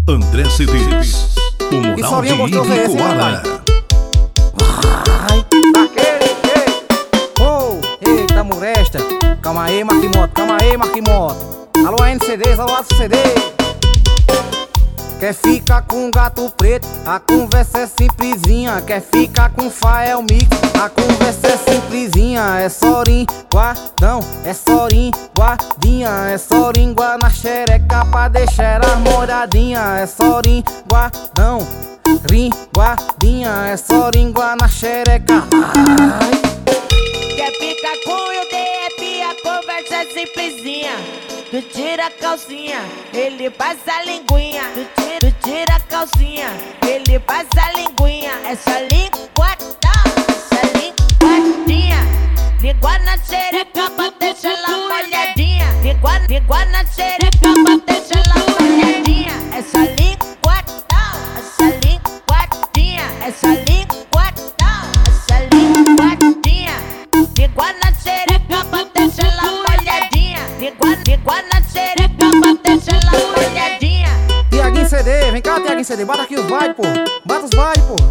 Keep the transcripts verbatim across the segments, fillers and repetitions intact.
André C Ds, o moral de Ibicoara. Ai, daquele jeito. Oh, eita molesta. Calma aí, Marquimoto, calma aí, Marquimoto. Alô, N C Ds, alô, A C D. Quer ficar com gato preto? A conversa é simplesinha. Quer ficar com Fael Mix? A conversa é simplesinha. É só linguadão, é só linguadinha. É só língua na xereca pra deixar as molhadinha. É só linguadão, linguadinha. É só língua na xereca. Ai. Quer ficar com o D F? A conversa é simplesinha. Tu tira a calcinha, ele passa a linguinha. Tu tira, tu tira a calcinha, ele passa a linguinha. Essa linguadão, essa linguadinha. Língua na xereca pra deixar ela molhadinha. Língua, língua na xereca pra deixar ela molhadinha. Essa linguadão, essa linguadinha. Essa linguadão, essa linguadinha. Língua na xereca pra deixar ela molhadinha. Língua, língua na xereca pra deixar ela molhadinha. Tiaguinho C D, vem cá, Tiaguinho C D, bata aqui os bailes, pô. Bata os bailes, pô.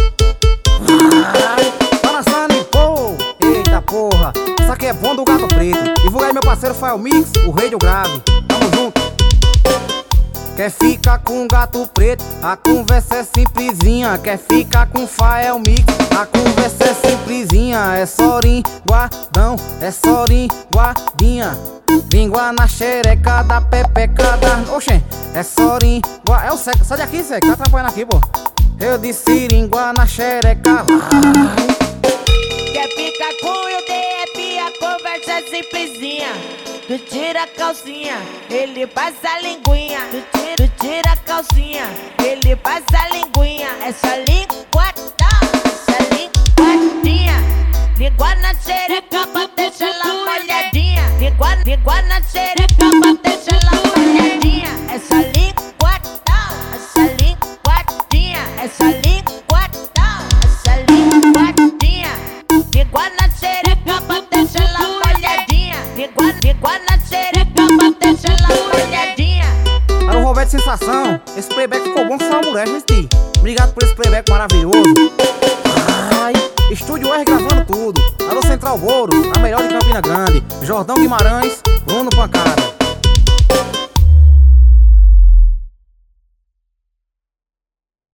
Ai, tá dançando, pô. Eita porra, isso aqui é bom do gato preto. Divulga aí meu parceiro Fael Mix, o rei do grave. Tamo junto. Quer ficar com gato preto? A conversa é simplesinha. Quer ficar com Fael Mix? A conversa é simplesinha. É só linguadão, é só linguadinha. Língua na xereca da pepeca da... Oxê, é só língua... É o Seca, sai daqui, Seca, tá atrapalhando aqui, pô. Eu disse língua na xereca. Quer ficar com o D F? A conversa é simplesinha. Tu tira a calcinha, ele passa a linguinha. Tu tira, tu tira a calcinha, ele passa a linguinha. Essa linguadão, essa linguadinha. Língua na xereca pra deixar ela molhadinha. Língua, língua na xereca pra deixar ela molhadinha. Essa linguadão, essa linguadinha. Essa linguadão, essa linguadinha. Língua na xereca pra deixar ela molhadinha. Língua, língua na xereca pra deixar ela molhadinha. Alô, Roberto Sensação, esse playback ficou bom que saiu mulher, gente. Obrigado por esse playback maravilhoso. Ai, Estúdio R gravando tudo. Alô, Central Boro, a melhor de Campina Grande. Jordão Guimarães, Bruno Pancada.